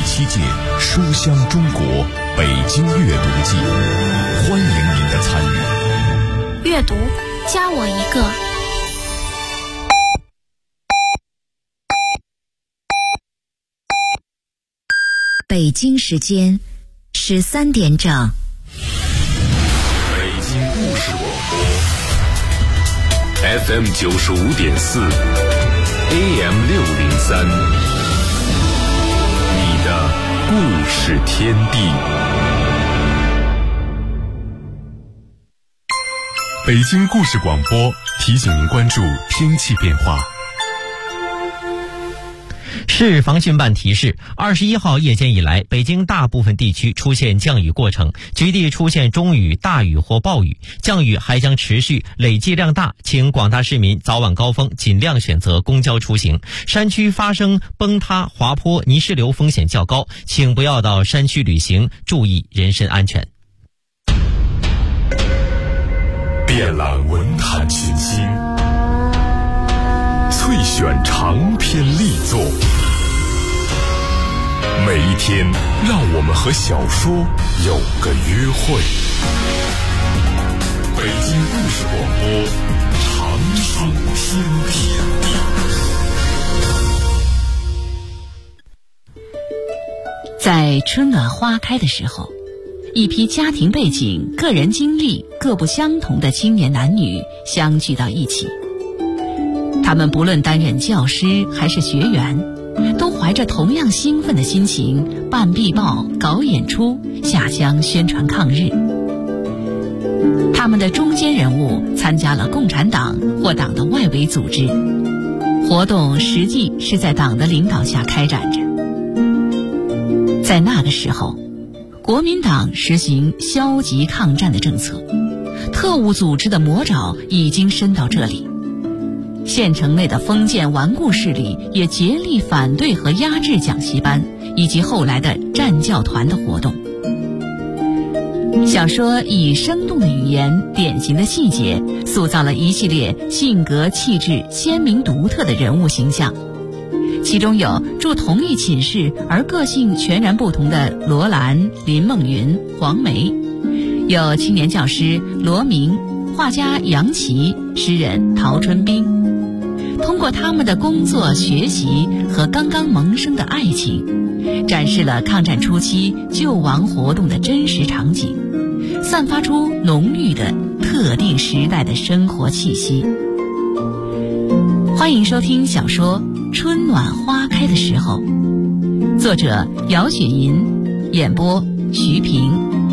7届书香中国北京阅读季，欢迎您的参与。 阅读，加我一个。 北京时间13点整。 北京故事广播 FM 95.4 AM 603，你的故事天地。北京故事广播提醒您关注天气变化。 市防汛办提示，21号夜间以来，北京大部分地区出现降雨过程，局地出现中雨、大雨或暴雨，降雨还将持续，累计量大，请广大市民早晚高峰尽量选择公交出行。山区发生崩塌、滑坡、泥石流风险较高，请不要到山区旅行，注意人身安全。 遍览文坛群星，萃选长篇力作，每一天让我们和小说有个约会。北京故事广播，长寿天地。 在春暖花开的时候，一批家庭背景、个人经历各不相同的青年男女相聚到一起。他们不论担任教师还是学员，都怀着同样兴奋的心情办壁报、搞演出、下乡宣传抗日。他们的中坚人物参加了共产党或党的外围组织，活动实际是在党的领导下开展着。在那个时候，国民党实行消极抗战的政策，特务组织的魔爪已经伸到这里。县城内的封建顽固势力也竭力反对和压制讲习班以及后来的战教团的活动。小说以生动的语言、典型的细节，塑造了一系列性格气质鲜明独特的人物形象。其中有住同一寝室而个性全然不同的罗兰、林梦云、黄梅，有青年教师罗明、画家杨琦、诗人陶春冰。通过他们的工作、学习和刚刚萌生的爱情，展示了抗战初期救亡活动的真实场景，散发出浓郁的特定时代的生活气息。欢迎收听小说《春暖花开的时候》，作者姚雪银，演播徐平。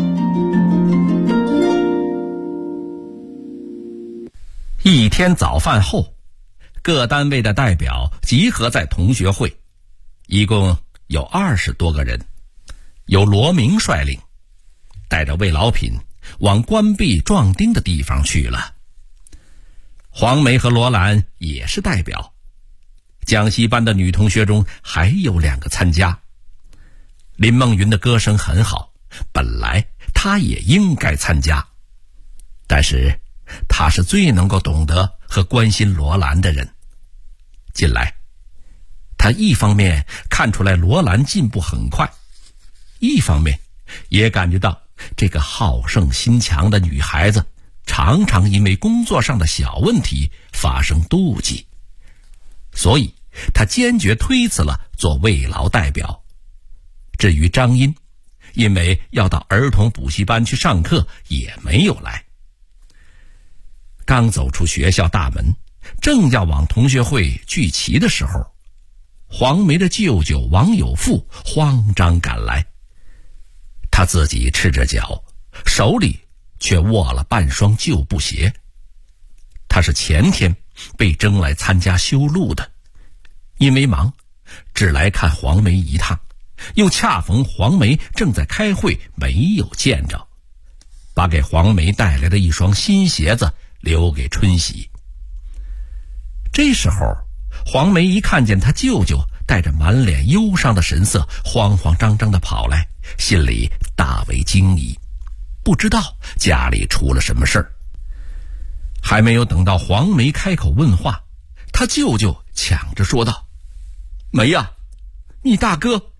一天早饭后，各单位的代表集合在同学会，一共有20多个人，由罗明率领，带着慰劳品往关闭壮丁的地方去了。黄梅和罗兰也是代表，讲习班的女同学中还有2个参加。林梦云的歌声很好，本来她也应该参加，但是她是最能够懂得和关心罗兰的人。近来他一方面看出来罗兰进步很快，一方面也感觉到这个好胜心强的女孩子常常因为工作上的小问题发生妒忌，所以他坚决推辞了做慰劳代表。至于张茵，因为要到儿童补习班去上课，也没有来。刚走出学校大门，正要往同学会聚齐的时候，黄梅的舅舅王有富慌张赶来。他自己赤着脚，手里却握了半双旧布鞋。他是前天被征来参加修路的，因为忙，只来看黄梅一趟，又恰逢黄梅正在开会，没有见着，把给黄梅带来的一双新鞋子留给春喜。这时候黄梅一看见他舅舅带着满脸忧伤的神色，慌慌张张地跑来，心里大为惊疑，不知道家里出了什么事儿。还没有等到黄梅开口问话，他舅舅抢着说道：梅呀，你大哥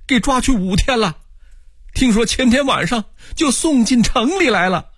给抓去5天了，听说前天晚上就送进城里来了。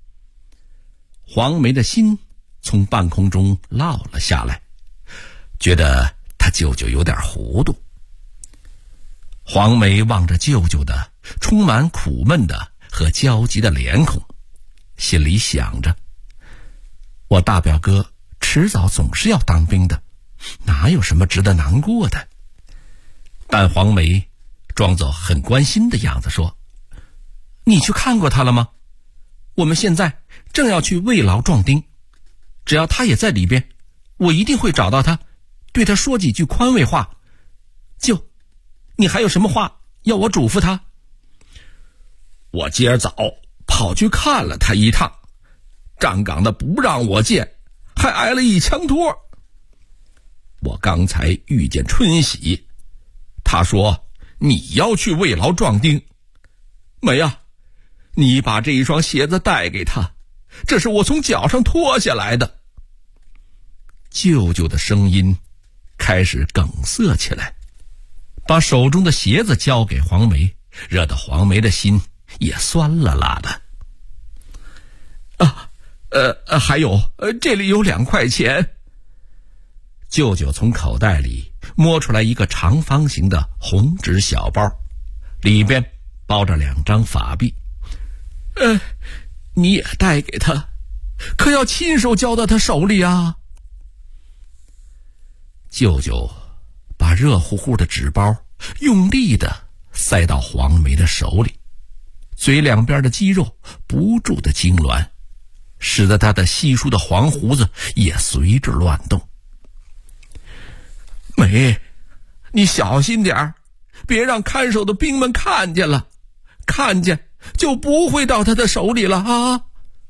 黄梅的心从半空中落了下来，觉得他舅舅有点糊涂。黄梅望着舅舅的充满苦闷的和焦急的脸孔，心里想着，我大表哥迟早总是要当兵的，哪有什么值得难过的。但黄梅装作很关心的样子说，你去看过他了吗？我们现在正要去慰劳壮丁，只要他也在里边，我一定会找到他，对他说几句宽慰话。舅，你还有什么话要我嘱咐他？我今儿早跑去看了他一趟，站岗的不让我见，还挨了一枪托。我刚才遇见春喜，他说你要去慰劳壮丁。梅啊，你把这一双鞋子带给他，这是我从脚上脱下来的。舅舅的声音开始梗塞起来，把手中的鞋子交给黄梅，惹得黄梅的心也酸了辣的。还有，这里有2块钱。舅舅从口袋里摸出来一个长方形的红纸小包，里边包着2张法币。你也带给他，可要亲手交到他手里啊。舅舅把热乎乎的纸包用力地塞到黄梅的手里，嘴两边的肌肉不住地痉挛，使得他的稀疏的黄胡子也随着乱动。梅，你小心点，别让看守的兵们看见了，看见就不会到他的手里了啊！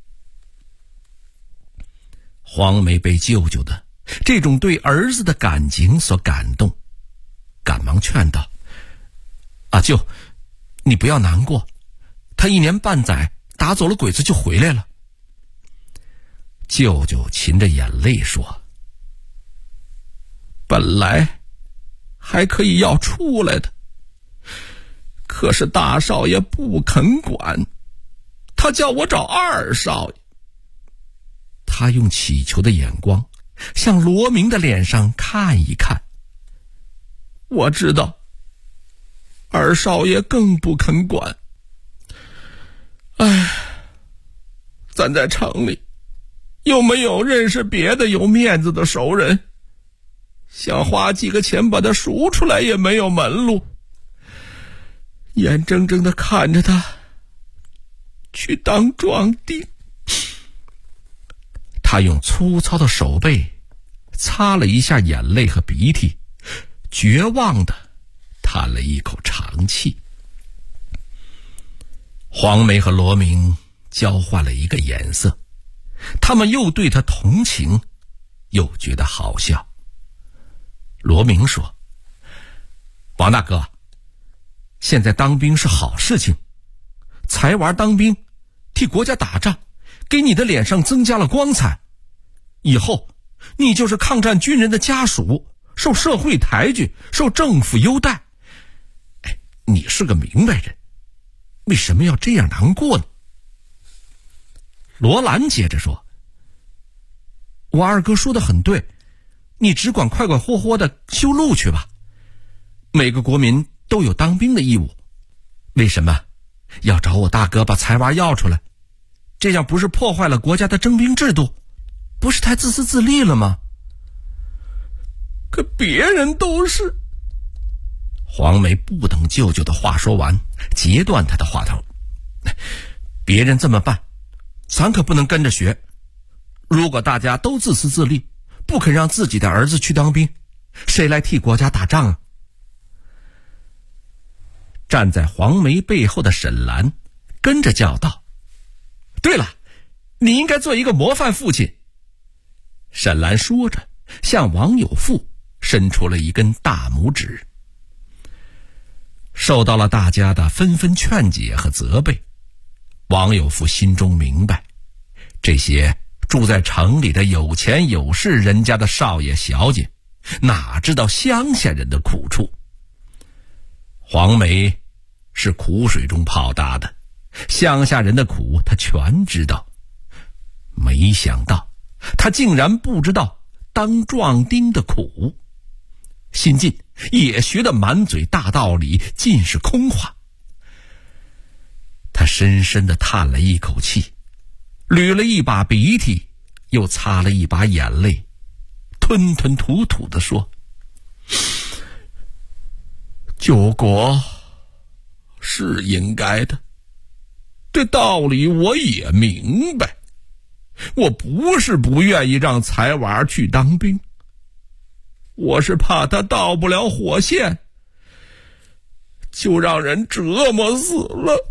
黄梅被舅舅的这种对儿子的感情所感动，赶忙劝道：阿舅，你不要难过，他1年半载打走了鬼子就回来了。舅舅噙着眼泪说：本来还可以要出来的，可是大少爷不肯管，他叫我找2少爷。他用乞求的眼光向罗明的脸上看一看，我知道2少爷更不肯管。咱在城里又没有认识别的有面子的熟人，想花几个钱把他赎出来也没有门路，眼睁睁地看着他去当壮丁。他用粗糙的手背擦了一下眼泪和鼻涕，绝望地叹了一口长气。黄梅和罗明交换了一个眼色，他们又对他同情，又觉得好笑。罗明说：王大哥，现在当兵是好事情，才玩当兵，替国家打仗，给你的脸上增加了光彩。以后你就是抗战军人的家属，受社会抬举，受政府优待。你是个明白人，为什么要这样难过呢？罗兰接着说：我二哥说得很对，你只管快快活活的修路去吧。每个国民都有当兵的义务，为什么要找我大哥把财娃要出来？这样不是破坏了国家的征兵制度，不是太自私自利了吗？可别人都是……黄梅不等舅舅的话说完，截断他的话头。别人这么办，咱可不能跟着学。如果大家都自私自利，不肯让自己的儿子去当兵，谁来替国家打仗啊？站在黄梅背后的沈兰跟着叫道：对了，你应该做一个模范父亲。沈兰说着，向王有富伸出了一根大拇指。受到了大家的纷纷劝解和责备，王有富心中明白，这些住在城里的有钱有势人家的少爷小姐，哪知道乡下人的苦处。 黄梅是苦水中泡大的，乡下人的苦他全知道，没想到他竟然不知道当壮丁的苦。新晋也学得满嘴大道理，尽是空话。他深深地叹了一口气，捋了一把鼻涕，又擦了一把眼泪，吞吞吐吐地说：救国是应该的，这道理我也明白，我不是不愿意让才娃去当兵，我是怕他到不了火线，就让人折磨死了。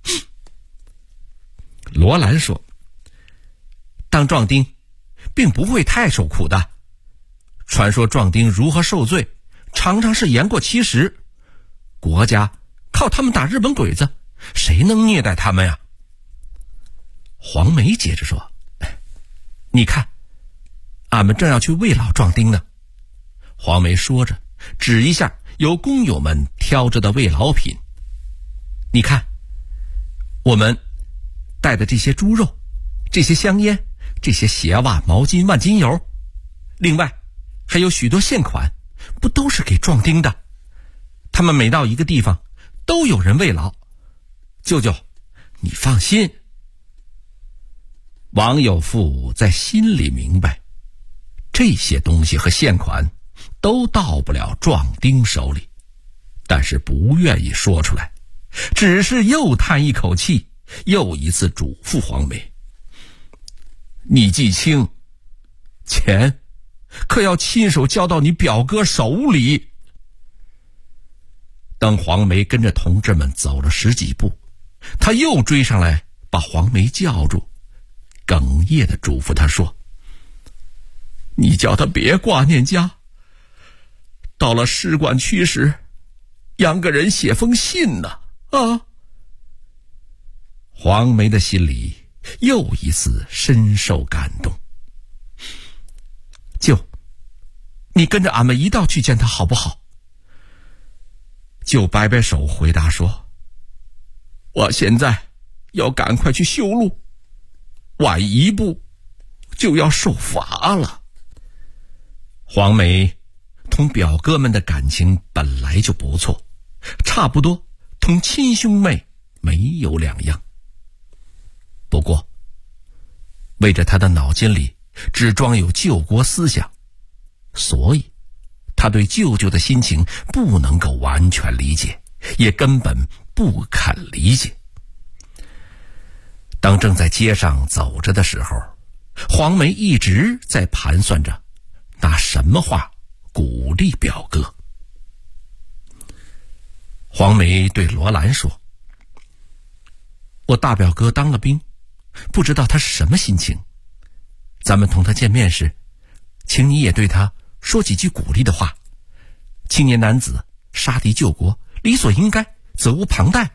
罗兰说：当壮丁并不会太受苦的，传说壮丁如何受罪，常常是言过其实，国家靠他们打日本鬼子，谁能虐待他们呀？黄梅接着说：你看，俺们正要去慰劳壮丁呢。黄梅说着，指一下由工友们挑着的慰劳品。你看，我们带的这些猪肉，这些香烟，这些鞋袜、毛巾、万金油，另外还有许多现款，不都是给壮丁的？他们每到一个地方，都有人慰劳。舅舅，你放心。王有富在心里明白，这些东西和现款都到不了壮丁手里，但是不愿意说出来，只是又叹一口气，又一次嘱咐黄梅：你记清，钱可要亲手交到你表哥手里。等黄梅跟着同志们走了10几步，他又追上来把黄梅叫住，哽咽地嘱咐他说：你叫他别挂念家，到了使馆区时，让个人写封信呢。啊！黄梅的心里又一次深受感动。舅，你跟着俺们一道去见他好不好？舅摆摆手回答说：我现在要赶快去修路，晚一步就要受罚了。黄梅同表哥们的感情本来就不错，差不多同亲兄妹没有两样。不过为着他的脑筋里只装有救国思想，所以他对舅舅的心情不能够完全理解，也根本不肯理解。当正在街上走着的时候，黄梅一直在盘算着拿什么话鼓励表哥。黄梅对罗兰说：我大表哥当了兵，不知道他是什么心情，咱们同他见面时，请你也对他说几句鼓励的话。青年男子杀敌救国，理所应该，责无旁贷。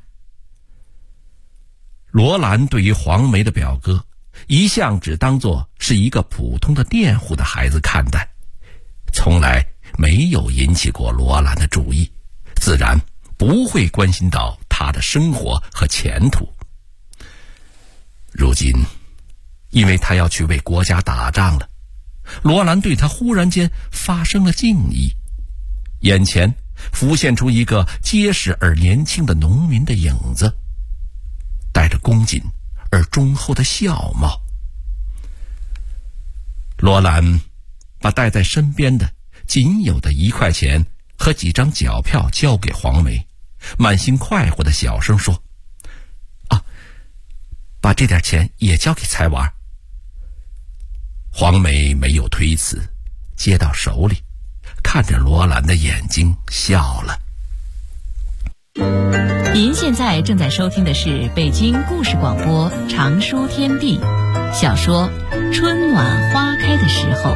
罗兰对于黄梅的表哥一向只当作是一个普通的佃户的孩子看待，从来没有引起过罗兰的注意，自然不会关心到他的生活和前途。如今因为他要去为国家打仗了，罗兰对他忽然间发生了敬意，眼前浮现出一个结实而年轻的农民的影子，带着恭谨而忠厚的笑貌。罗兰把带在身边的仅有的1块钱和几张脚票交给黄梅，满心快活的小声说：把这点钱也交给才娃。黄梅没有推辞，接到手里，看着罗兰的眼睛笑了。 您现在正在收听的是北京故事广播长书天地小说《春暖花开的时候》。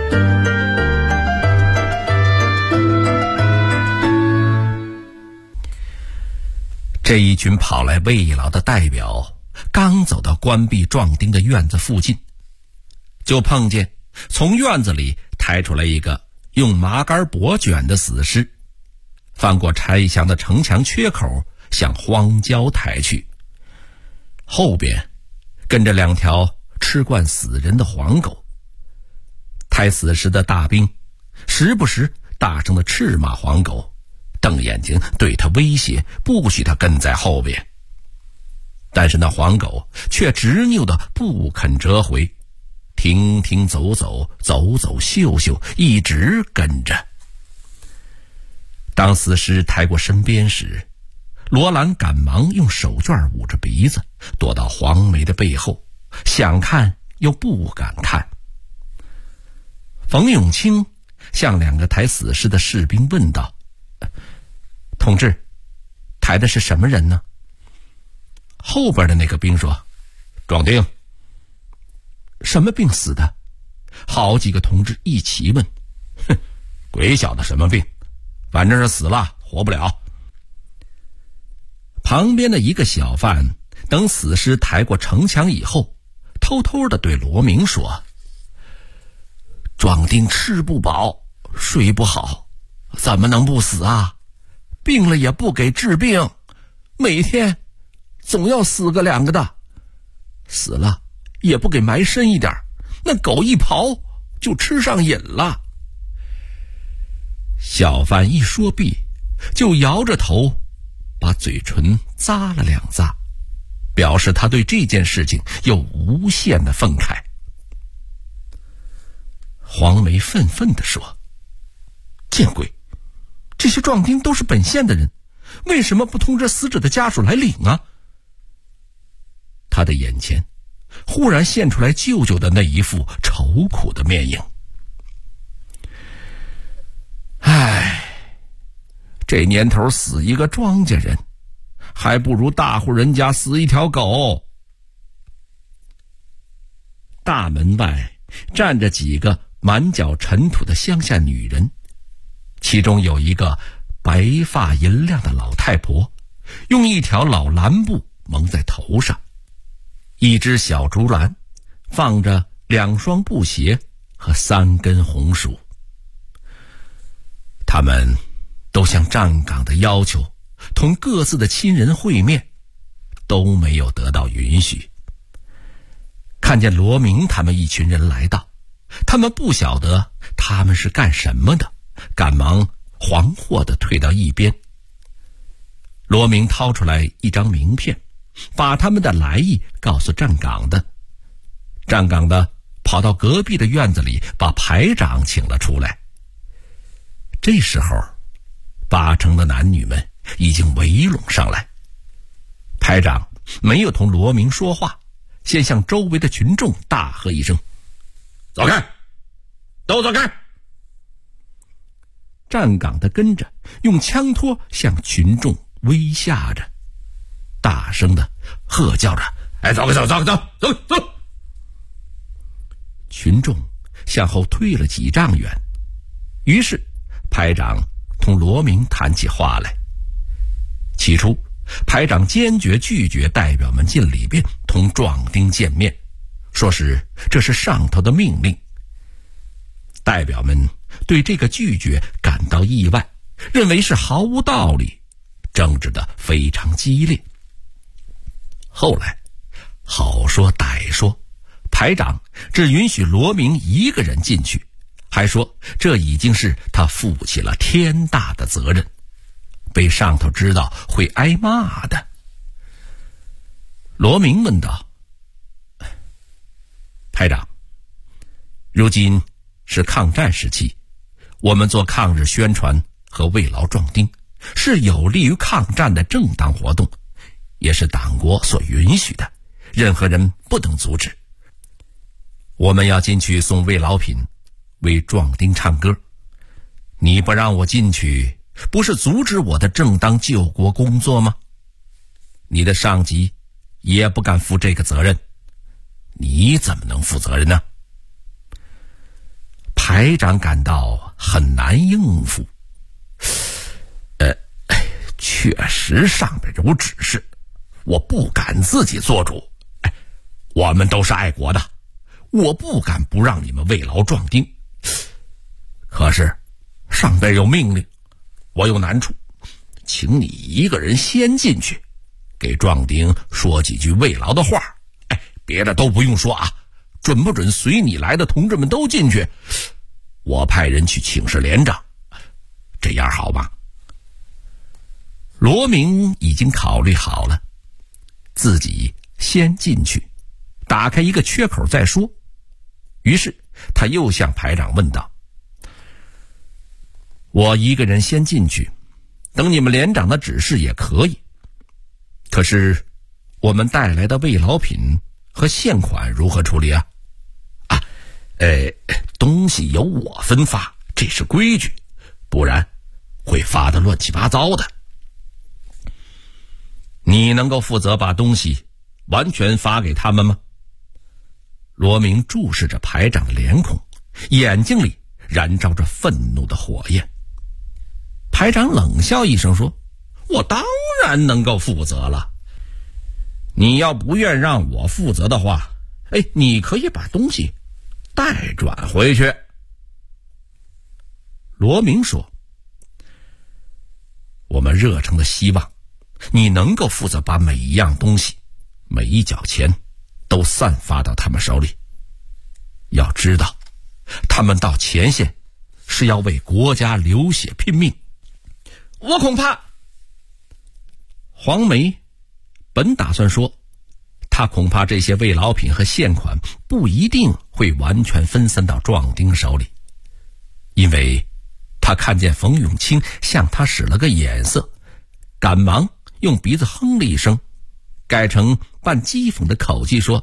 这一群跑来慰劳的代表刚走到关闭壮丁的院子附近，就碰见从院子里抬出来一个用麻杆脖卷的死尸， 翻过拆墙的城墙缺口，向荒郊抬去。后边跟着2条吃惯死人的黄狗。抬死尸的大兵时不时大声的斥骂黄狗，瞪眼睛对他威胁，不许他跟在后边。但是那黄狗却执拗的不肯折回，停停走走，走走嗅嗅，一直跟着。当死尸抬过身边时，罗兰赶忙用手绢捂着鼻子，躲到黄梅的背后，想看又不敢看。冯永清向2个抬死尸的士兵问道：“同志，抬的是什么人呢？”后边的那个兵说：“壮丁。”什么病死的？好几个同志一起问。哼，鬼晓得什么病，反正是死了，活不了。旁边的一个小贩等死尸抬过城墙以后，偷偷地对罗明说：“壮丁吃不饱，睡不好，怎么能不死啊？病了也不给治病，每天总要死个2个的，死了也不给埋深一点，那狗一刨就吃上瘾了。”小贩一说毕，就摇着头把嘴唇咂了2咂，表示他对这件事情有无限的愤慨。黄梅愤愤地说：“见鬼！这些壮丁都是本县的人，为什么不通知死者的家属来领啊？”他的眼前忽然现出来舅舅的那一副愁苦的面影。唉，这年头死一个庄稼人，还不如大户人家死一条狗。大门外站着几个满脚尘土的乡下女人，其中有一个白发银亮的老太婆，用一条老蓝布蒙在头上，一只小竹篮放着2双布鞋和3根红薯。他们都向站岗的要求同各自的亲人会面，都没有得到允许。看见罗明他们一群人来到，他们不晓得他们是干什么的，赶忙惶惑地退到一边。罗明掏出来一张名片，把他们的来意告诉站岗的。站岗的跑到隔壁的院子里，把排长请了出来。这时候8成的男女们已经围拢上来。排长没有同罗明说话，先向周围的群众大喝一声：“走开，都走开！”站岗的跟着用枪托向群众威吓着，大声的喝叫着：“哎，走开，走走走走走！”群众向后退了几丈远，于是排长同罗明谈起话来。起初排长坚决拒绝代表们进里边同壮丁见面，说是这是上头的命令。代表们对这个拒绝感到意外，认为是毫无道理，争执得非常激烈。后来好说歹说，排长只允许罗明一个人进去，还说这已经是他负起了天大的责任，被上头知道会挨骂的。罗明问道：“排长，如今是抗战时期，我们做抗日宣传和慰劳壮丁是有利于抗战的正当活动，也是党国所允许的，任何人不能阻止。我们要进去送慰劳品，为壮丁唱歌，你不让我进去，不是阻止我的正当救国工作吗？你的上级也不敢负这个责任，你怎么能负责任呢？”排长感到很难应付。确实上面有指示，我不敢自己做主。我们都是爱国的，我不敢不让你们慰劳壮丁。可是上边有命令，我有难处， 请你一个人先进去，给壮丁说几句慰劳的话。别的都不用说啊，准不准随你来的同志们都进去？我派人去请示连长，这样好吗？罗明已经考虑好了，自己先进去，打开一个缺口再说。于是他又向排长问道：我一个人先进去，等你们连长的指示也可以，可是我们带来的慰劳品和现款如何处理啊？东西由我分发，这是规矩，不然会发得乱七八糟的。你能够负责把东西完全发给他们吗？罗明注视着排长的脸孔，眼睛里燃烧着愤怒的火焰。排长冷笑一声说：我当然能够负责了。你要不愿让我负责的话，你可以把东西带转回去。罗明说：我们热诚的希望你能够负责把每一样东西，每一角钱都散发到他们手里。要知道，他们到前线是要为国家流血拼命。我恐怕，黄梅本打算说，他恐怕这些慰劳品和现款不一定会完全分散到壮丁手里，因为他看见冯永清向他使了个眼色，赶忙用鼻子哼了一声，改成半讥讽的口气说：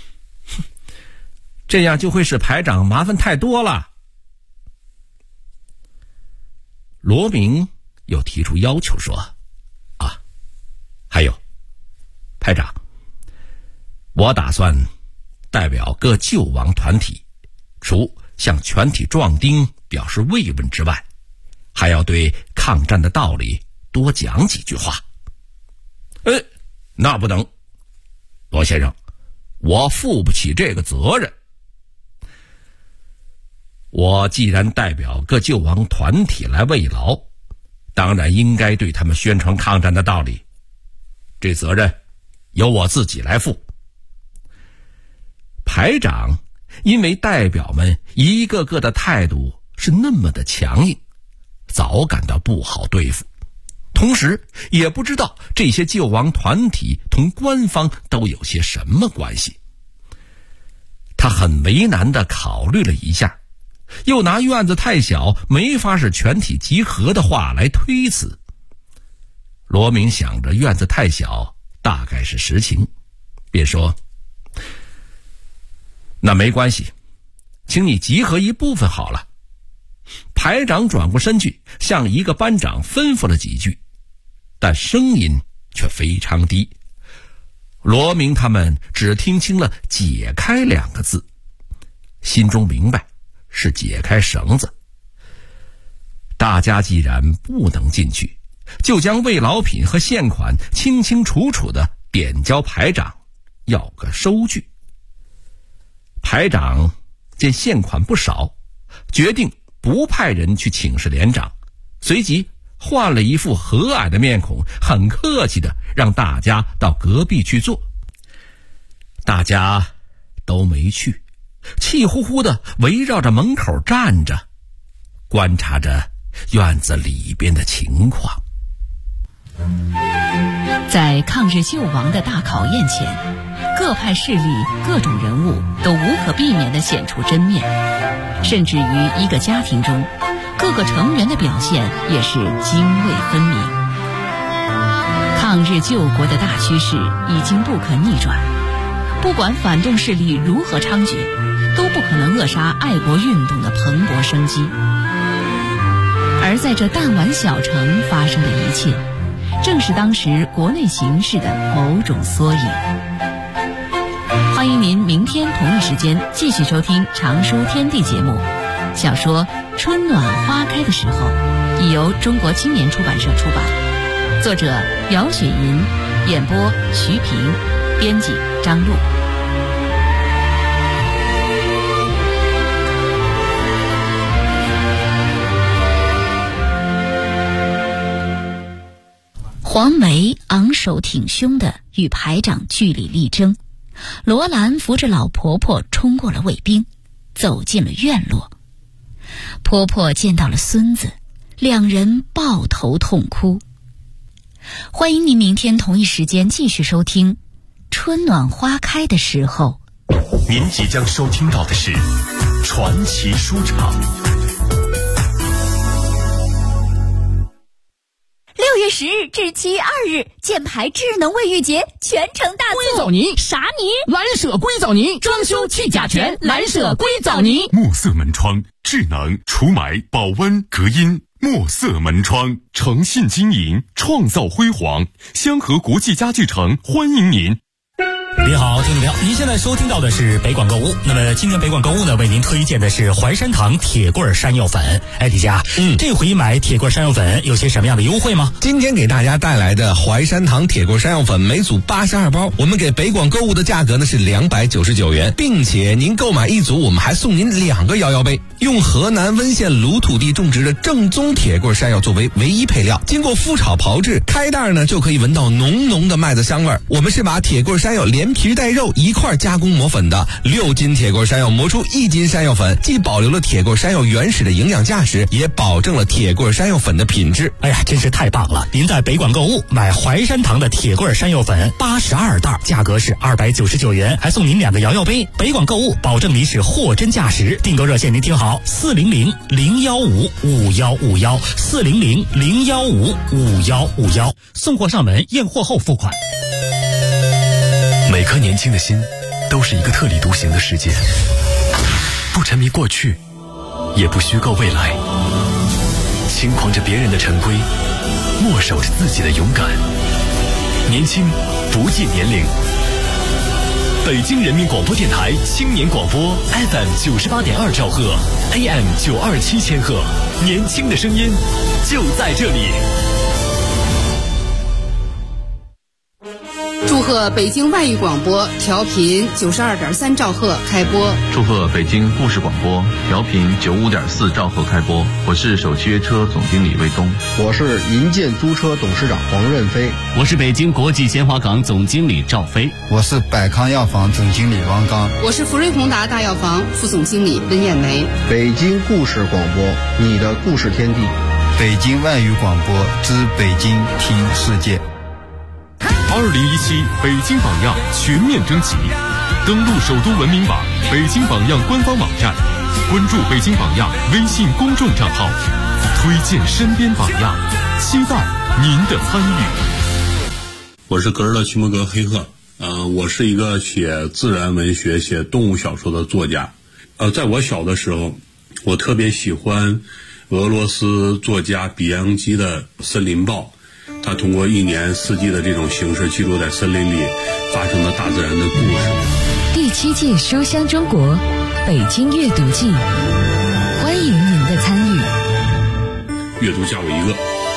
这样就会使排长麻烦太多了。罗明又提出要求说：还有，排长，我打算代表各救亡团体，除向全体壮丁表示慰问之外，还要对抗战的道理多讲几句话。那不能，罗先生，我负不起这个责任。我既然代表各救亡团体来慰劳，当然应该对他们宣传抗战的道理，这责任由我自己来负。排长因为代表们一个个的态度是那么的强硬，早感到不好对付，同时也不知道这些救亡团体同官方都有些什么关系。他很为难地考虑了一下，又拿院子太小没法使全体集合的话来推辞。罗明想着院子太小大概是实情，便说：那没关系，请你集合一部分好了。排长转过身去向一个班长吩咐了几句，但声音却非常低。罗明他们只听清了解开2个字，心中明白是解开绳子。大家既然不能进去，就将慰劳品和现款清清楚楚地点交排长，要个收据。排长见现款不少，决定不派人去请示连长，随即换了一副和蔼的面孔，很客气地让大家到隔壁去坐。大家都没去，气呼呼地围绕着门口站着，观察着院子里边的情况。 在抗日救亡的大考验前，各派势力各种人物都无可避免地显出真面，甚至于一个家庭中各个成员的表现也是泾渭分明。抗日救国的大趋势已经不可逆转，不管反动势力如何猖獗，都不可能扼杀爱国运动的蓬勃生机。而在这弹丸小城发生的一切，正是当时国内形势的某种缩影。欢迎您明天同一时间继续收听《常书天地》节目。小说《春暖花开的时候》已由中国青年出版社出版，作者姚雪银，演播徐平，编辑张璐。 黄梅昂首挺胸地与排长据理力争，罗兰扶着老婆婆冲过了卫兵，走进了院落。婆婆见到了孙子，两人抱头痛哭。欢迎您明天同一时间继续收听《春暖花开的时候》。 您即将收听到的是传奇书场。 6月10日至7月2日，箭牌智能卫浴节全程大促。 硅藻泥啥泥？ 蓝舍硅藻泥，装修去甲醛，蓝舍硅藻泥。 墨色门窗，智能除霾、保温、隔音。墨色门窗，诚信经营，创造辉煌。香河国际家具城欢迎您。 你好，听众朋友，您现在收听到的是北广购物。那么今天北广购物呢，为您推荐的是怀山堂铁棍山药粉。哎，李佳，这回买铁棍山药粉有些什么样的优惠吗？ 今天给大家带来的怀山堂铁棍山药粉每组82包，我们给北广购物的价格呢是299元，并且您购买一组，我们还送您2个摇摇杯。用河南温县鲁土地种植的正宗铁棍山药作为唯一配料，经过麸炒炮制，开袋呢就可以闻到浓浓的麦子香味儿。我们是把铁棍山药连皮带肉一块加工磨粉的，6斤铁棍山药磨出1斤山药粉，既保留了铁棍山药原始的营养价值，也保证了铁棍山药粉的品质。 哎呀，真是太棒了！您在北广购物买怀山堂的铁棍山药粉82袋，价格是299元，还送您2个摇摇杯。北广购物保证您是货真价实。订购热线您听好，400-015-5151，400-015-5151，送货上门，验货后付款。 每颗年轻的心都是一个特立独行的世界，不沉迷过去，也不虚构未来，轻狂着别人的陈规，默守着自己的勇敢。年轻不计年龄。北京人民广播电台青年广播 FM 98.2兆赫 AM 927千赫，年轻的声音就在这里。 祝贺北京外语广播调频92.3兆赫开播。 祝贺北京故事广播调频95.4兆赫开播。我是首汽约车总经理魏东。 我是银建租车董事长黄润飞。 我是北京国际鲜花港总经理赵飞。 我是百康药房总经理王刚。 我是福瑞宏达大药房副总经理温艳梅。 北京故事广播，你的故事天地。 北京外语广播之北京听世界。 2017北京榜样全面征集，登录首都文明网、北京榜样官方网站，关注北京榜样微信公众账号，推荐身边榜样，期待您的参与。 我是格尔勒屈摩格黑赫，我是一个写自然文学、写动物小说的作家。在我小的时候，我特别喜欢俄罗斯作家比扬基的《森林报》。他通过1年4季的这种形式，记录在森林里发生的大自然的故事。 第7届书香中国北京阅读季，欢迎您的参与。 阅读加我一个。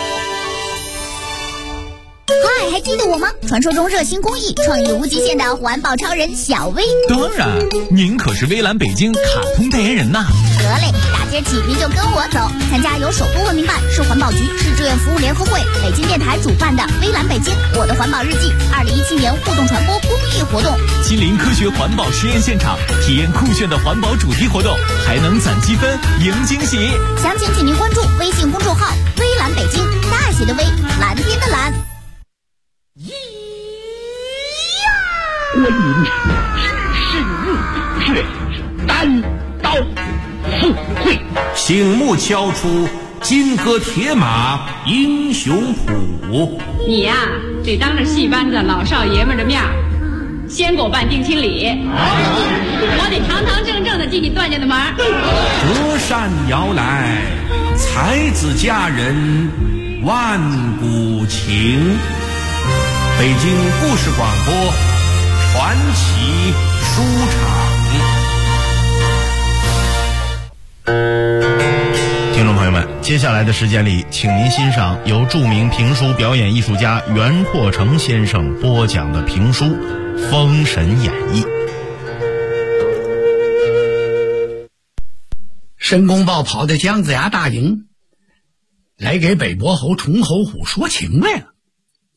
嗨，还记得我吗？传说中热心公益、创意无极限的环保超人小薇。 当然，您可是微蓝北京卡通代言人呐。 得嘞，大街起您就跟我走，参加由首都文明办、市环保局、市志愿服务联合会、北京电台主办的微蓝北京我的环保日记2017年互动传播公益活动， 亲临科学环保实验现场，体验酷炫的环保主题活动，还能攒积分赢惊喜。 详情请您关注微信公众号微蓝北京，大写的微，蓝天的蓝。 我领是单刀赴会， 醒目敲出金戈铁马英雄谱。 你呀，得当着戏班子老少爷们的面先给我办定亲礼，我得堂堂正正的进你段家的门。 折扇摇来，才子佳人万古情。北京故事广播传奇书场。 听众朋友们，接下来的时间里，请您欣赏由著名评书表演艺术家袁阔成先生播讲的评书《封神演义》。 申公豹跑到姜子牙大营，来给北伯侯崇侯虎说情来了。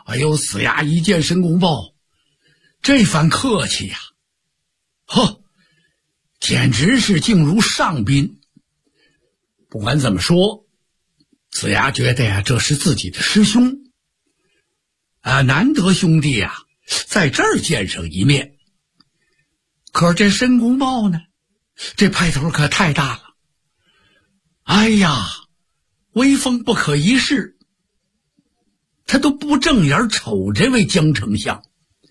哎呦，子牙一见申公豹这番客气呀，呵，简直是敬如上宾。不管怎么说，子牙觉得呀，这是自己的师兄啊，难得兄弟呀在这儿见上一面。可是这申公豹呢，这派头可太大了，哎呀，威风不可一世，他都不正眼瞅这位江丞相，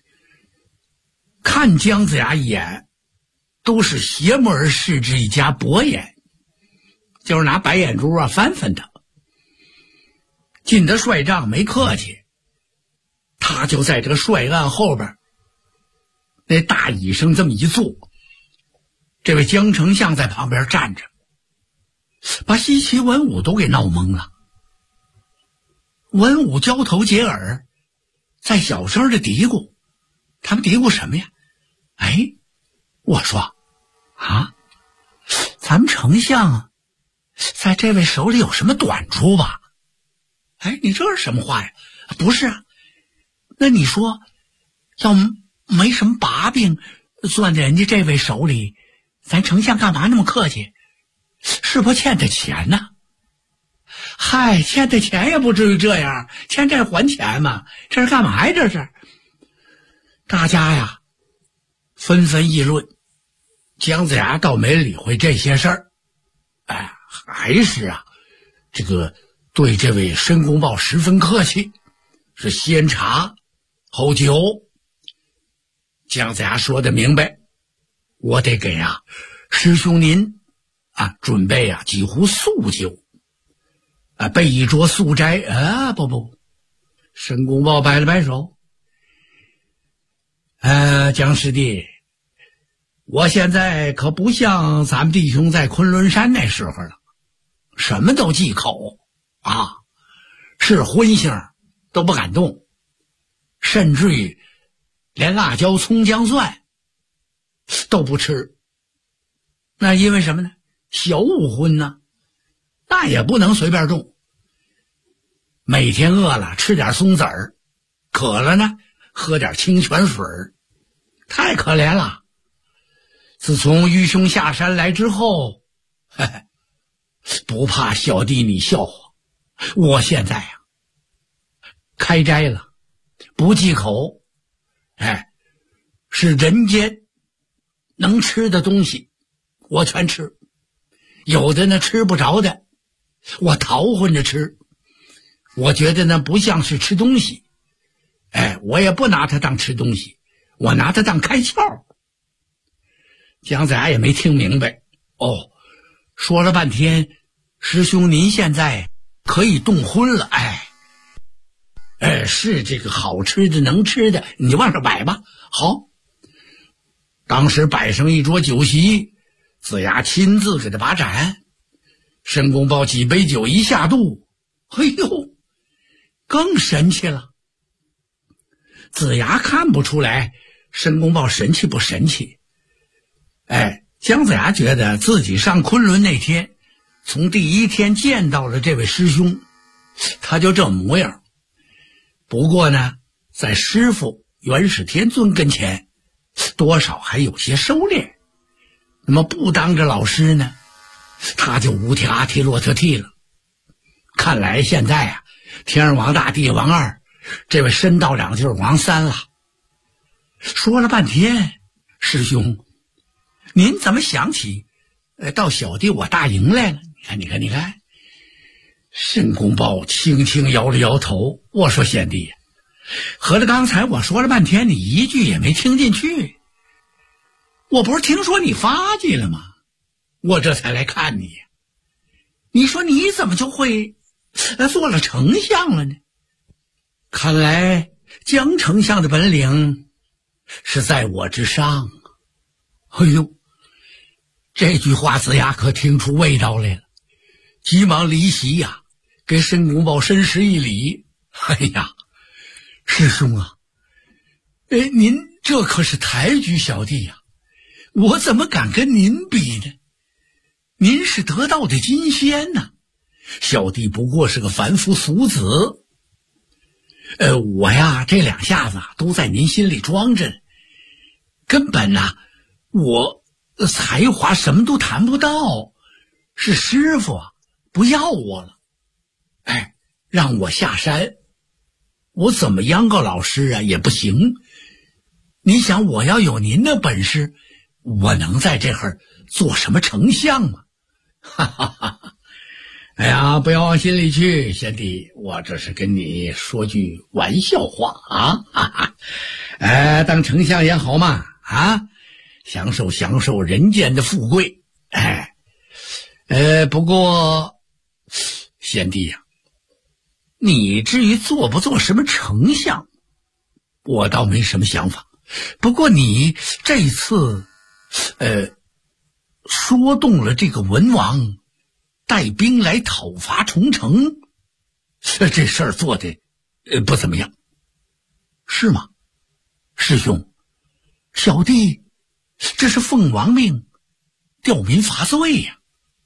看姜子牙一眼都是邪目而视之以加薄眼，就是拿白眼珠啊翻翻他。进得帅帐没客气，他就在这个帅案后边那大椅上这么一坐，这位江丞相在旁边站着，把西岐文武都给闹懵了。文武交头接耳，在小声的嘀咕，他们嘀咕什么呀？哎，我说啊，咱们丞相在这位手里有什么短处吧？哎，你这是什么话呀？不是啊，那你说要没什么把柄攥在人家这位手里，咱丞相干嘛那么客气？是不欠他钱呢？嗨，欠他钱也不至于这样，欠债还钱嘛，这是干嘛呀？这是大家呀纷纷议论。姜子牙倒没理会这些事儿，哎，还是啊这个对这位申公豹十分客气，是先茶后酒。姜子牙说得明白，我得给啊师兄您啊准备啊几壶素酒啊，备一桌素斋啊。不，申公豹摆了摆手，姜师弟，我现在可不像咱们弟兄在昆仑山那时候了，什么都忌口啊，是荤腥都不敢动，甚至于连辣椒葱姜蒜都不吃。那因为什么呢？小五荤呢，那也不能随便动。每天饿了吃点松子儿，渴了呢喝点清泉水，太可怜了。自从愚兄下山来之后，嘿嘿，不怕小弟你笑话，我现在呀开斋了，不忌口，哎，是人间能吃的东西我全吃，有的呢吃不着的我淘混着吃，我觉得呢不像是吃东西，哎，我也不拿它当吃东西，我拿它当开窍。姜子牙也没听明白，哦，说了半天，师兄您现在可以动荤了，哎，是这个好吃的能吃的你往上摆吧。好，当时摆上一桌酒席，子牙亲自给他把盏，申公豹几杯酒一下肚，哎呦，更神气了。子牙看不出来申公豹神气不神气，哎，姜子牙觉得自己上昆仑那天，从第一天见到了这位师兄，他就这模样。不过呢，在师父元始天尊跟前，多少还有些收敛。那么不当着老师呢，他就无提阿提洛特替了。看来现在啊，天儿王大地王二，这位申道长就是王三了。说了半天，师兄您怎么想起到小弟我大营来了？你看申公豹轻轻摇了摇头，我说贤弟，合着刚才我说了半天你一句也没听进去，我不是听说你发迹了吗？我这才来看你，你说你怎么就会做了丞相了呢？看来姜丞相的本领是在我之上。哎呦，这句话子牙可听出味道来了，急忙离席呀，给申公豹深施一礼。哎呀，师兄啊，您这可是抬举小弟呀，我怎么敢跟您比呢？您是得道的金仙呐，小弟不过是个凡夫俗子。 我呀这2下子都在您心里装着呢，根本呐，我才华什么都谈不到，是师傅不要我了，让我下山，我怎么央告老师啊也不行。你想我要有您的本事，我能在这儿做什么丞相吗？哈哈哈哈！哎呀，不要往心里去，贤弟，我这是跟你说句玩笑话啊！哈哈，当丞相也好嘛，享受人间的富贵。不过贤弟呀，你至于做不做什么丞相，我倒没什么想法。不过你这次说动了这个文王带兵来讨伐重城，这事儿做的不怎么样，是吗？师兄，小弟这是奉王命吊民伐罪呀。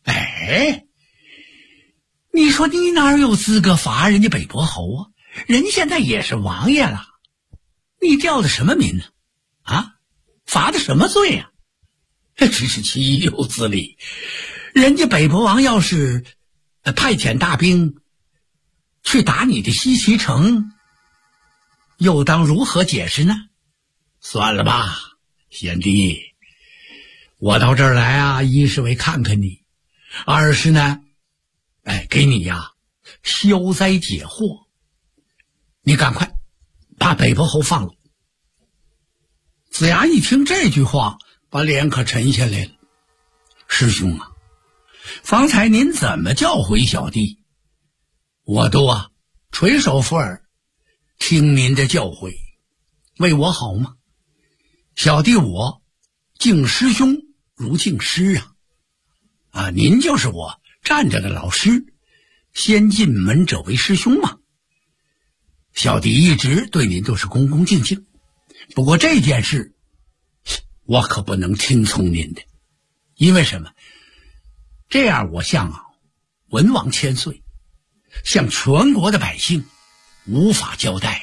你说你哪有资格罚人家北伯侯啊？人家现在也是王爷了，你吊的什么民呢？罚的什么罪呀？真是岂有此理！人家北伯王要是派遣大兵去打你的西岐城，又当如何解释呢？算了吧，贤弟，我到这儿来啊，一是为看看你，二是呢给你呀消灾解惑。你赶快把北伯侯放了。子牙一听这句话，把脸可沉下来了。师兄啊，方才您怎么教诲小弟，我都垂手附耳，听您的教诲，为我好吗？小弟我敬师兄如敬师您就是我站着的老师，先进门者为师兄嘛。小弟一直对您都是恭恭敬敬，不过这件事我可不能听从您的。因为什么？这样我向文王千岁，向全国的百姓无法交代。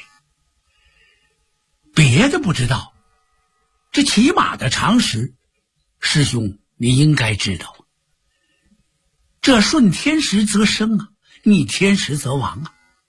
别的不知道，这起码的常识，师兄你应该知道。这顺天时则生逆天时则亡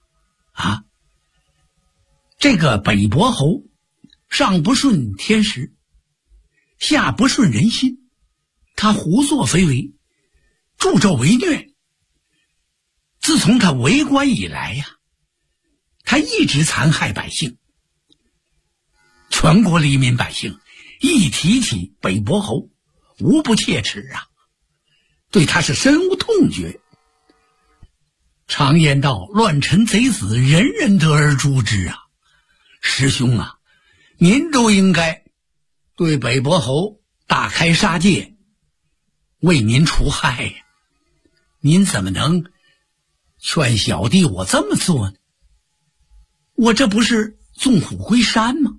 这个北伯侯上不顺天时，下不顺人心，他胡作非为，助纣为虐。自从他为官以来他一直残害百姓，全国黎民百姓一提起北伯侯，无不切齿对他是深恶痛绝。常言道，乱臣贼子，人人得而诛之师兄您都应该对北伯侯大开杀戒，为您除害您怎么能劝小弟我这么做呢？我这不是纵虎归山吗？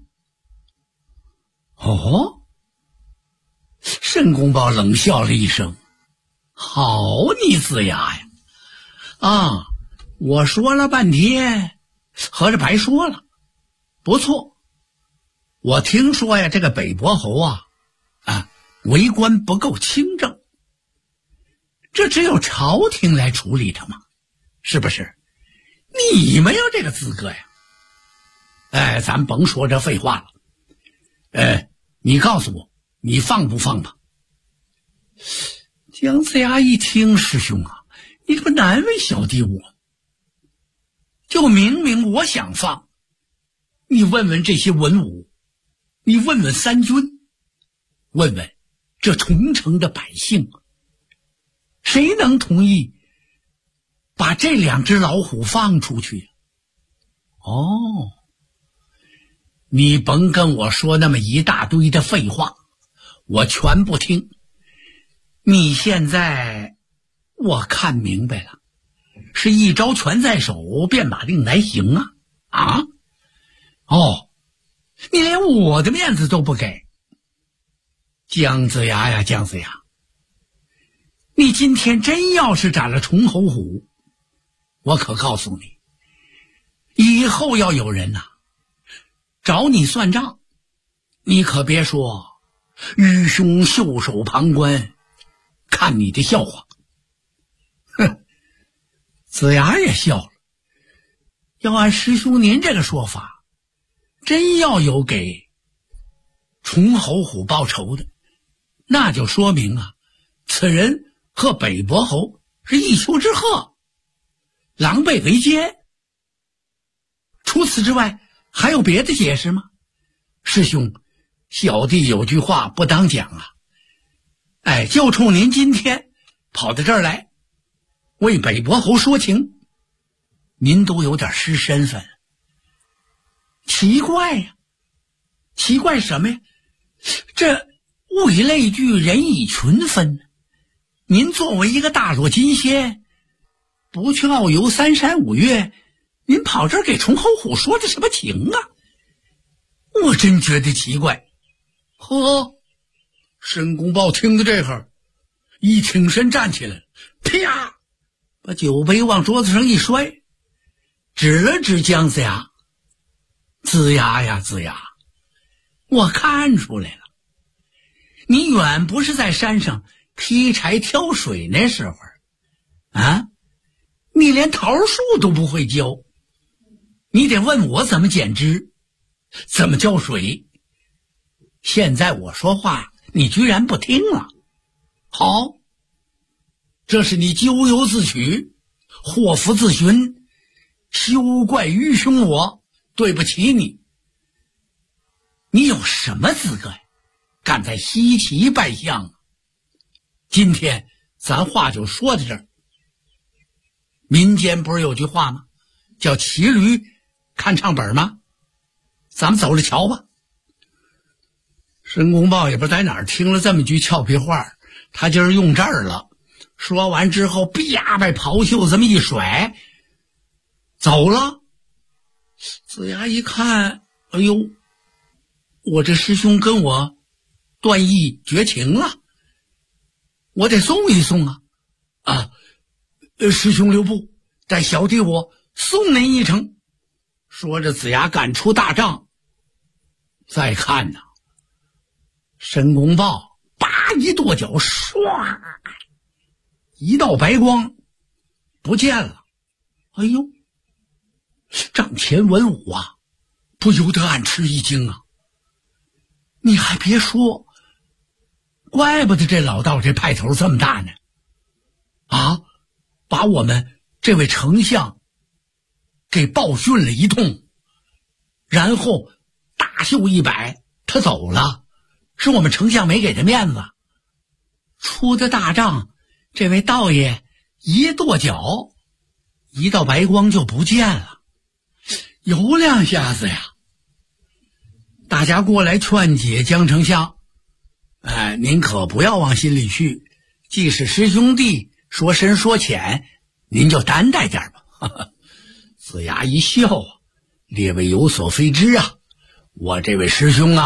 申公豹冷笑了一声，好你子牙呀！我说了半天，合着白说了。不错，我听说这个北伯侯为官不够清正，这只有朝廷来处理他嘛，是不是？你没有这个资格呀！咱甭说这废话了。你告诉我，你放不放吧？姜子牙一听，师兄你这不难为小弟我？就明明我想放，你问问这些文武，你问问三军，问问这重城的百姓，谁能同意把这2只老虎放出去？你甭跟我说那么一大堆的废话，我全不听。你现在我看明白了，是一招拳在手，便把令来行你连我的面子都不给。姜子牙呀，姜子牙，你今天真要是斩了崇侯虎，我可告诉你， 以后要有人找你算账，你可别说愚兄袖手旁观，看你的笑话。哼，子牙也笑了。要按师兄您这个说法，真要有给崇侯虎报仇的，那就说明此人和北伯侯是一丘之貉，狼狈为奸。除此之外还有别的解释吗？师兄，小弟有句话不当讲就冲您今天跑到这儿来为北伯侯说情，您都有点失身份。奇怪奇怪什么呀？这物以类聚，人以群分，您作为一个大罗金仙，不去遨游3山5岳，您跑这儿给崇侯虎说的什么情我真觉得奇怪。申公豹听到这会一挺身站起来，啪，把酒杯往桌子上一摔，指了指姜子牙。子牙呀子牙，我看出来了，你远不是在山上劈柴挑水那时候你连桃树都不会浇，你得问我怎么剪枝，怎么浇水。现在我说话你居然不听了。好，这是你咎由自取，祸福自寻，休怪愚兄我对不起你。你有什么资格敢在西岐拜相？今天咱话就说到这儿。民间不是有句话吗？叫骑驴看唱本吗？咱们走着瞧吧。申公豹也不知道在哪儿听了这么句俏皮话，他今儿用这儿了。说完之后，啪，把袍袖这么一甩，走了。子牙一看，哎呦，我这师兄跟我断义绝情了，我得送一送师兄留步，带小弟我送您一程。说着，子牙赶出大帐。再看申公豹叭一跺脚，唰，一道白光不见了。哎呦，帐前文武不由得暗吃一惊你还别说，怪不得这老道这派头这么大呢。把我们这位丞相给暴训了一通，然后大袖一摆，他走了，是我们丞相没给他面子。出的大帐，这位道爷一跺脚，一道白光就不见了。有两下子呀。大家过来劝解姜丞相，您可不要往心里去，既是师兄弟，说深说浅，您就担待点吧。子牙一笑，列位有所非知我这位师兄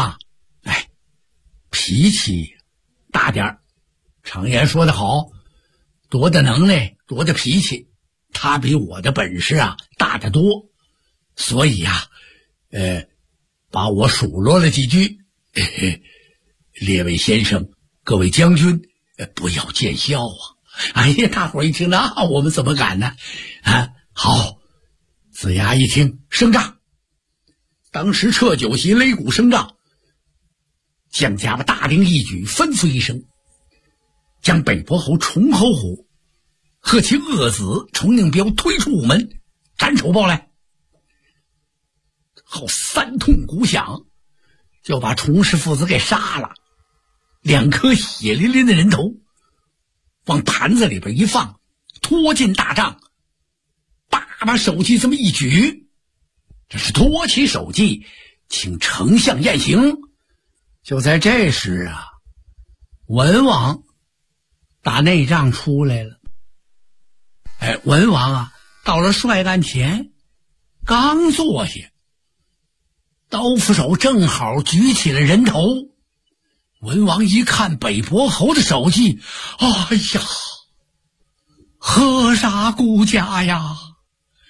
脾气大点儿。常言说得好，多大能耐多大脾气，他比我的本事大得多，所以把我数落了几句。列位先生，各位将军，不要见笑哎呀，大伙一听，那我们怎么敢呢？好。子牙一听，升帐。当时撤酒席，擂鼓升帐。姜家把大令一举，吩咐一声，将北伯侯崇侯虎和其恶子崇宁彪推出午门，斩首报来。后3通鼓响，就把崇氏父子给杀了，2颗血淋淋的人头往盘子里边一放，拖进大帐，把手机这么一举，这是托起手机，请丞相验刑。就在这时文王打内帐出来了。文王到了帅案前，刚坐下，刀斧手正好举起了人头。文王一看北伯侯的手迹，哎呀，何杀顾家呀！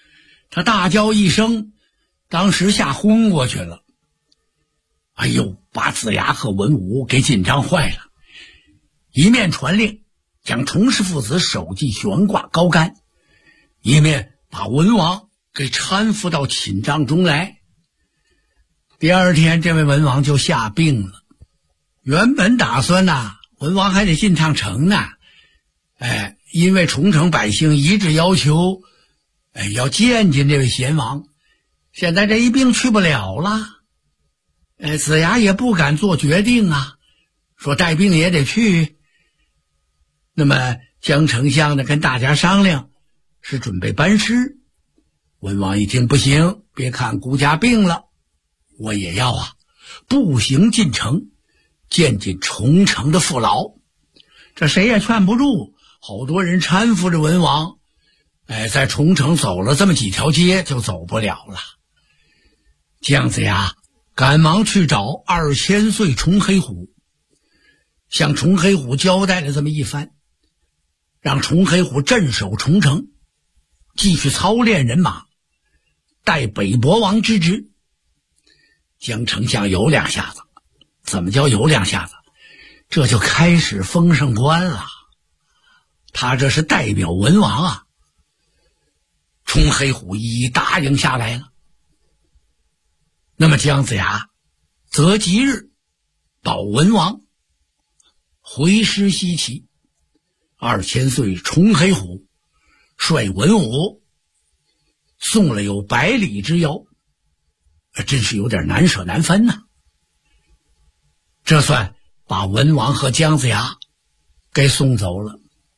他大叫一声，当时吓昏过去了。哎呦，把子牙和文武给紧张坏了，一面传令将崇氏父子首级悬挂高杆，一面把文王给搀扶到寝帐中来。第二天，这位文王就下病了。原本打算文王还得进趟城呢，因为崇城百姓一致要求，要见这位贤王。现在这一病去不了了，子牙也不敢做决定啊，说带病也得去。那么姜丞相呢，跟大家商量，是准备班师。文王一听不行，别看孤家病了，我也要步行进城，见尽崇城的父老。这谁也劝不住，好多人搀扶着文王，在崇城走了这么几条街就走不了了。姜子牙赶忙去找2000岁崇黑虎，向崇黑虎交代了这么一番，让崇黑虎镇守崇城，继续操练人马，代北伯王之职。姜丞相有两下子。怎么叫有两下子？这就开始封上官了。他这是代表文王崇黑虎一答应下来了。那么姜子牙择吉日保文王回师西岐。2000岁崇黑虎率文武送了有100里之遥，真是有点难舍难分呐。这算把文王和姜子牙给送走了。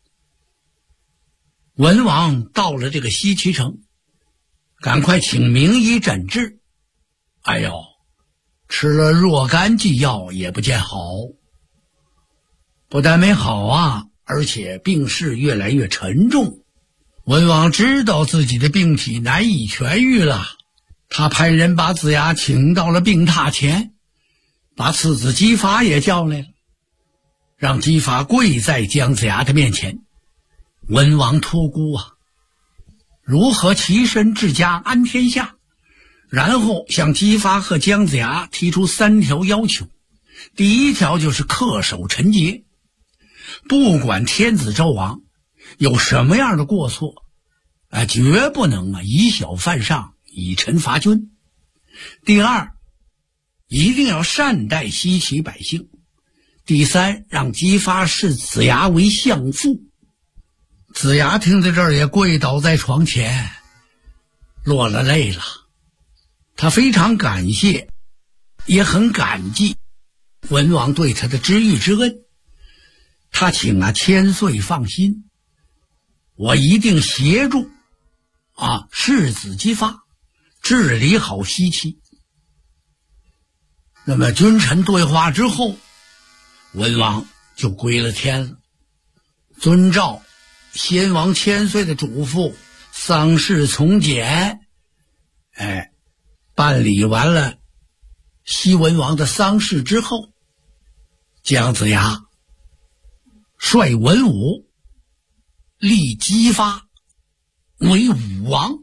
文王到了这个西岐城，赶快请名医诊治。哎呦，吃了若干剂药也不见好，不但没好而且病势越来越沉重。文王知道自己的病体难以痊愈了，他派人把子牙请到了病榻前，把次子姬发也叫来了，让姬发跪在姜子牙的面前。文王托孤如何齐身治家安天下，然后向姬发和姜子牙提出3条要求。第一条就是恪守臣节，不管天子纣王有什么样的过错，绝不能以小犯上，以臣罚君。第二，一定要善待西岐百姓。第三，让姬发视子牙为相父。子牙听在这儿也跪倒在床前，落了泪了。他非常感谢，也很感激文王对他的知遇之恩。他请千岁放心，我一定协助世子姬发治理好西岐。那么君臣对话之后，文王就归了天了，遵照先王千岁的嘱咐，丧事从简，办理完了西文王的丧事之后，姜子牙率文武立姬发为武王。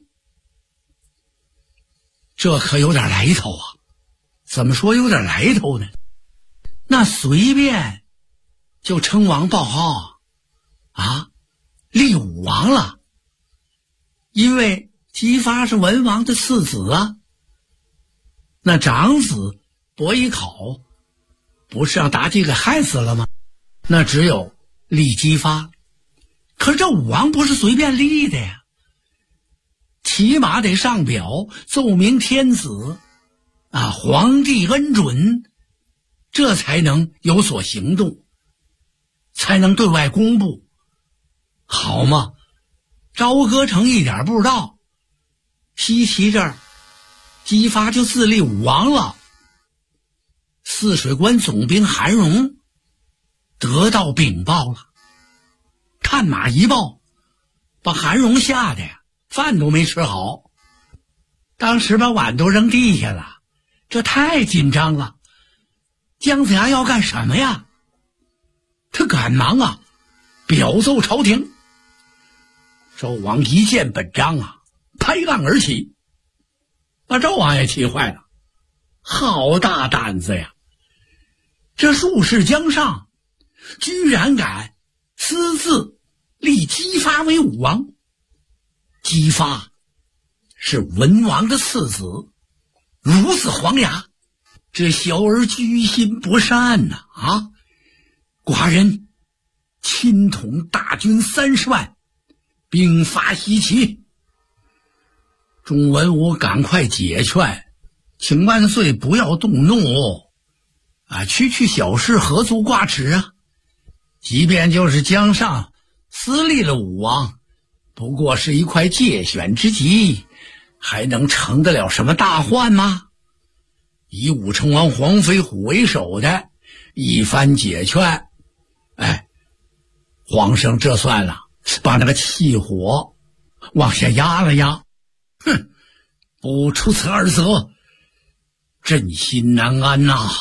这可有点来头怎么说有点来头呢？那随便就称王报号立武王了。因为姬发是文王的次子那长子伯邑考不是让妲己给害死了吗？那只有立姬发。可是这武王不是随便立的呀，起码得上表奏明天子皇帝恩准，这才能有所行动，才能对外公布，好吗？朝歌城一点不知道，西岐这儿姬发就自立武王了。泗水关总兵韩荣得到禀报了，探马一报，把韩荣吓得饭都没吃好，当时把碗都扔地下了，这太紧张了。姜子牙要干什么呀？他赶忙表奏朝廷。纣王一见本章啪拍案而起，把纣王也气坏了。好大胆子呀！这术士姜尚居然敢私自立姬发为武王。姬发是文王的次子，如此黄牙，这小儿居心不善呐！寡人亲统大军30万，兵发西岐。众文武赶快解劝，请万岁不要动怒区小事何足挂齿啊！即便就是姜尚私立了武王，不过是一块借选之机，还能成得了什么大患吗？以武成王黄飞虎为首的一番解劝，皇上这算了，把那个气火往下压了压。不出此二则，朕心难安呐。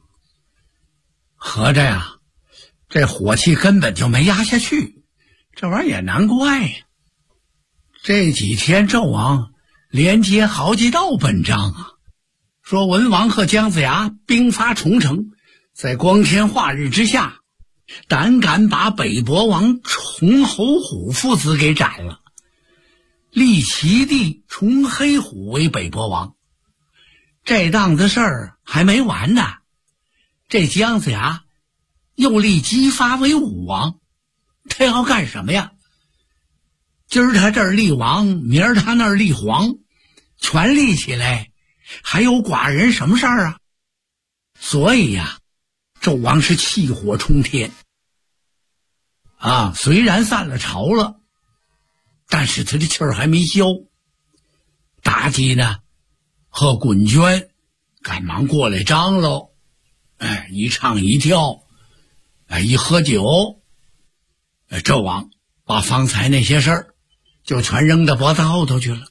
合着呀，这火气根本就没压下去，这玩意儿也难怪呀。这几天纣王连接好几道本章说文王和姜子牙兵发重城，在光天化日之下，胆敢把北伯王崇侯虎父子给斩了，立其弟崇黑虎为北伯王。这档子事儿还没完呢，这姜子牙又立姬发为武王，他要干什么呀？今儿他这儿立王，明儿他那儿立皇，全立起来，还有寡人什么事儿啊？所以呀，纣王是气火冲天虽然散了朝了，但是他的气儿还没消。妲己呢和鲧娟赶忙过来张罗，一唱一跳，一喝酒，纣王把方才那些事儿就全扔到脖子后头去了，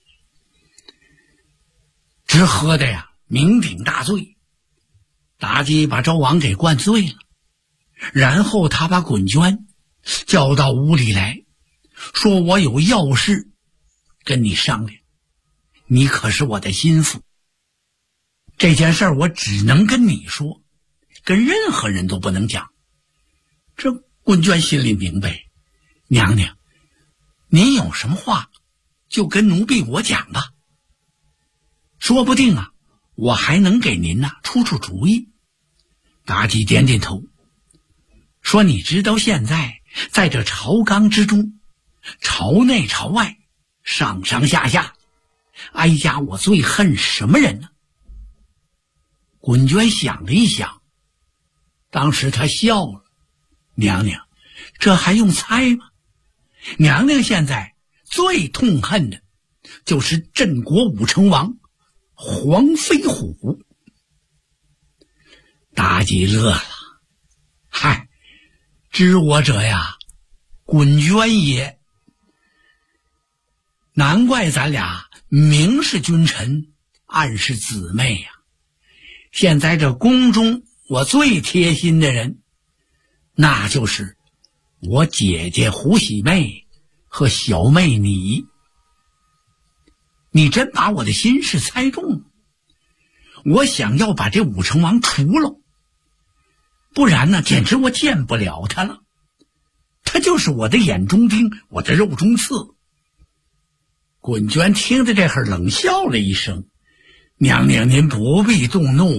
直喝的呀酩酊大醉。妲己把纣王给灌醉了，然后他把鲧娟叫到屋里来，说我有要事跟你商量，你可是我的心腹，这件事我只能跟你说，跟任何人都不能讲。这鲧娟心里明白，娘娘您有什么话就跟奴婢我讲吧，说不定我还能给您出出主意。妲己点点头，说你知道现在在这朝纲之中，朝内朝外，上上下下，哀家我最恨什么人呢？鲧娟想了一想，当时她笑了，娘娘这还用猜吗？娘娘现在最痛恨的就是镇国武成王黄飞虎。妲己乐了，嗨，知我者呀，鲧娟也。难怪咱俩明是君臣，暗是姊妹呀。现在这宫中我最贴心的人，那就是我姐姐胡喜妹和小妹你。你真把我的心事猜中了，我想要把这武成王除了，不然呢简直我见不了他了，他就是我的眼中钉，我的肉中刺。鲧娟听着这会儿冷笑了一声，娘娘您不必动怒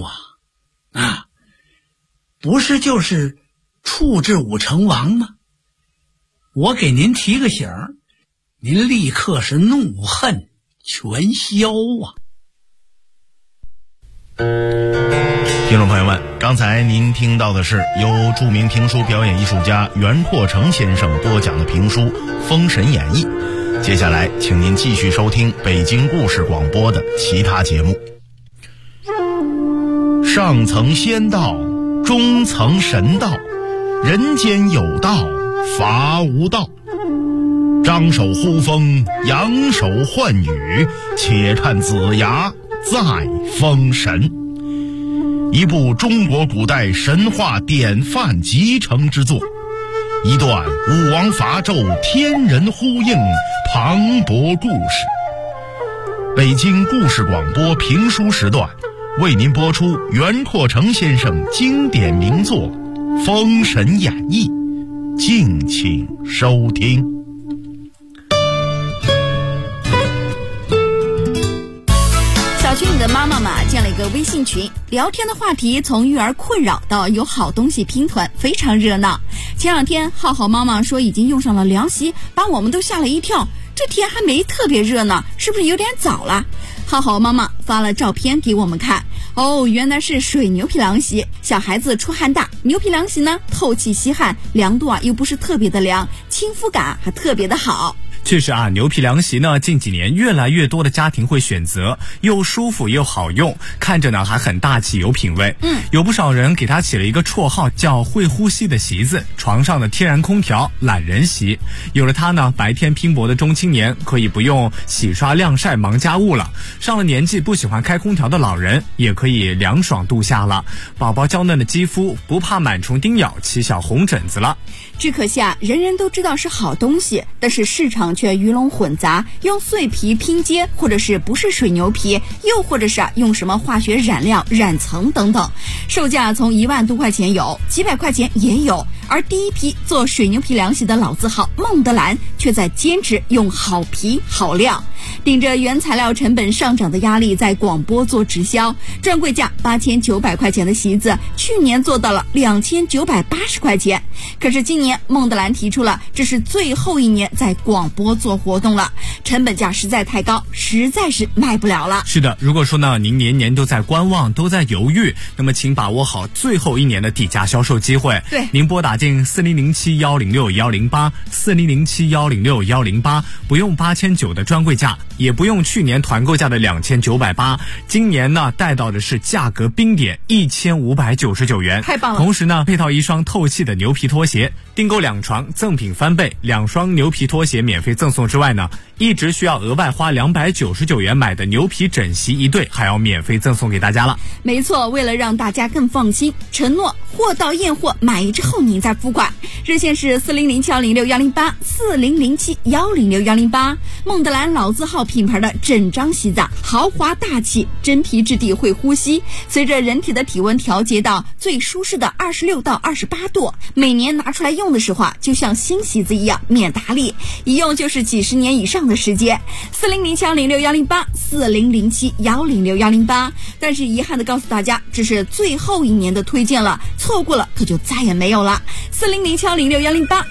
不是就是处置武成王吗？我给您提个醒儿，您立刻是怒恨全消听众朋友们，刚才您听到的是由著名评书表演艺术家袁阔成先生播讲的评书《封神演义》。接下来请您继续收听北京故事广播的其他节目。上层仙道，中层神道，人间有道，法无道。张手呼风，扬手唤雨，且看子牙再封神。一部中国古代神话典范集成之作，一段武王伐纣天人呼应磅礴故事。 北京故事广播评书时段，为您播出袁阔成先生经典名作《封神演义》，敬请收听。 小区里的妈妈嘛建了一个微信群，聊天的话题从育儿困扰到有好东西拼团，非常热闹。前两天浩浩妈妈说已经用上了凉席，把我们都吓了一跳。这天还没特别热闹，是不是有点早了？浩浩妈妈发了照片给我们看，原来是水牛皮凉席。小孩子出汗大，牛皮凉席呢透气吸汗，凉度又不是特别的凉，亲肤感还特别的好。 确实牛皮凉席呢，近几年越来越多的家庭会选择，又舒服又好用，看着呢还很大气有品味。有不少人给它起了一个绰号，叫会呼吸的席子，床上的天然空调懒人席。有了它呢，白天拼搏的中青年可以不用洗刷晾晒忙家务了，上了年纪不喜欢开空调的老人也可以凉爽度夏了，宝宝娇嫩的肌肤不怕螨虫叮咬起小红疹子了。 只可惜人人都知道是好东西，但是市场却鱼龙混杂，用碎皮拼接，或者是不是水牛皮，又或者是用什么化学染料染层等等，售价从1万多块钱有，几百块钱也有。而第一批做水牛皮凉席的老字号孟德兰却在坚持用好皮好料，顶着原材料成本上涨的压力，在广播做直销，专柜价8900块钱的席子，去年做到了2980块钱。可是今年孟德兰提出了，这是最后一年在广播做活动了，成本价实在太高，实在是卖不了了。 是的，如果说呢您年年都在观望，都在犹豫，那么请把握好最后一年的底价销售机会。 对， 您拨打进4007106108 4007106108，不用8900的专柜价，也不用去年团购价的2980，今年呢带到的是价格冰点1599元， 太棒了。 同时呢配套一双透气的牛皮拖鞋，订购2床赠品翻倍，2双牛皮拖鞋免费赠送之外呢，一直需要额外花299元买的牛皮枕席1对还要免费赠送给大家了。 没错，为了让大家更放心，承诺货到验货，满意之后您再付款。热线是4007106108 4007106108。孟德兰老字号品牌的整张席子，豪华大气，真皮质地会呼吸，随着人体的体温调节到最舒适的26到28度，每年拿出来用的时候就像新席子一样免打理，一用就是几十年以上的时间。4007106108 4007106108。但是遗憾的告诉大家，这是最后一年的推荐了，错过了可就再也没有了。4007106108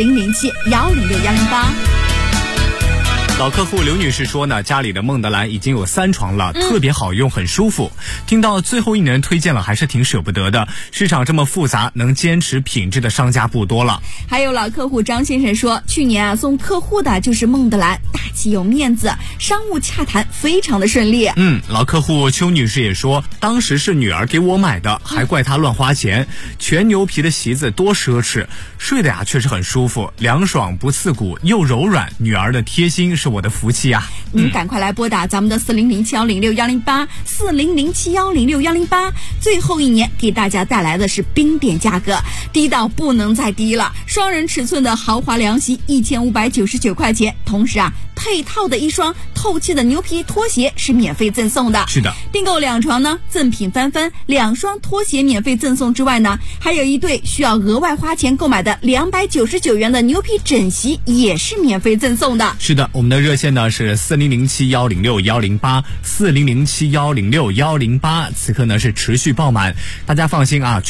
4007106108。 老客户刘女士说呢，家里的孟德兰已经有3床了，特别好用，很舒服。听到最后一年推荐了，还是挺舍不得的。市场这么复杂，能坚持品质的商家不多了。 还有老客户张先生说，去年送客户的就是孟德兰，大气有面子，商务洽谈非常的顺利。 老客户邱女士也说，当时是女儿给我买的，还怪她乱花钱。全牛皮的席子多奢侈，睡的确实很舒服，凉爽不刺骨又柔软，女儿的贴心是我的福气啊。 您赶快来拨打咱们的4007106108 4007106108，最后一年给大家带来的是冰点价格，低到不能再低了。双人尺寸的豪华凉席1599块钱，同时配套的一双透气的牛皮拖鞋是免费赠送的。 是的， 订购2床呢，赠品翻番，2双拖鞋免费赠送之外呢，还有1对需要额外花钱购买的299元的牛皮枕席也是免费赠送的。 是的，我们的热线呢是4007106108 4007106108，此刻呢是持续爆满，大家放心啊。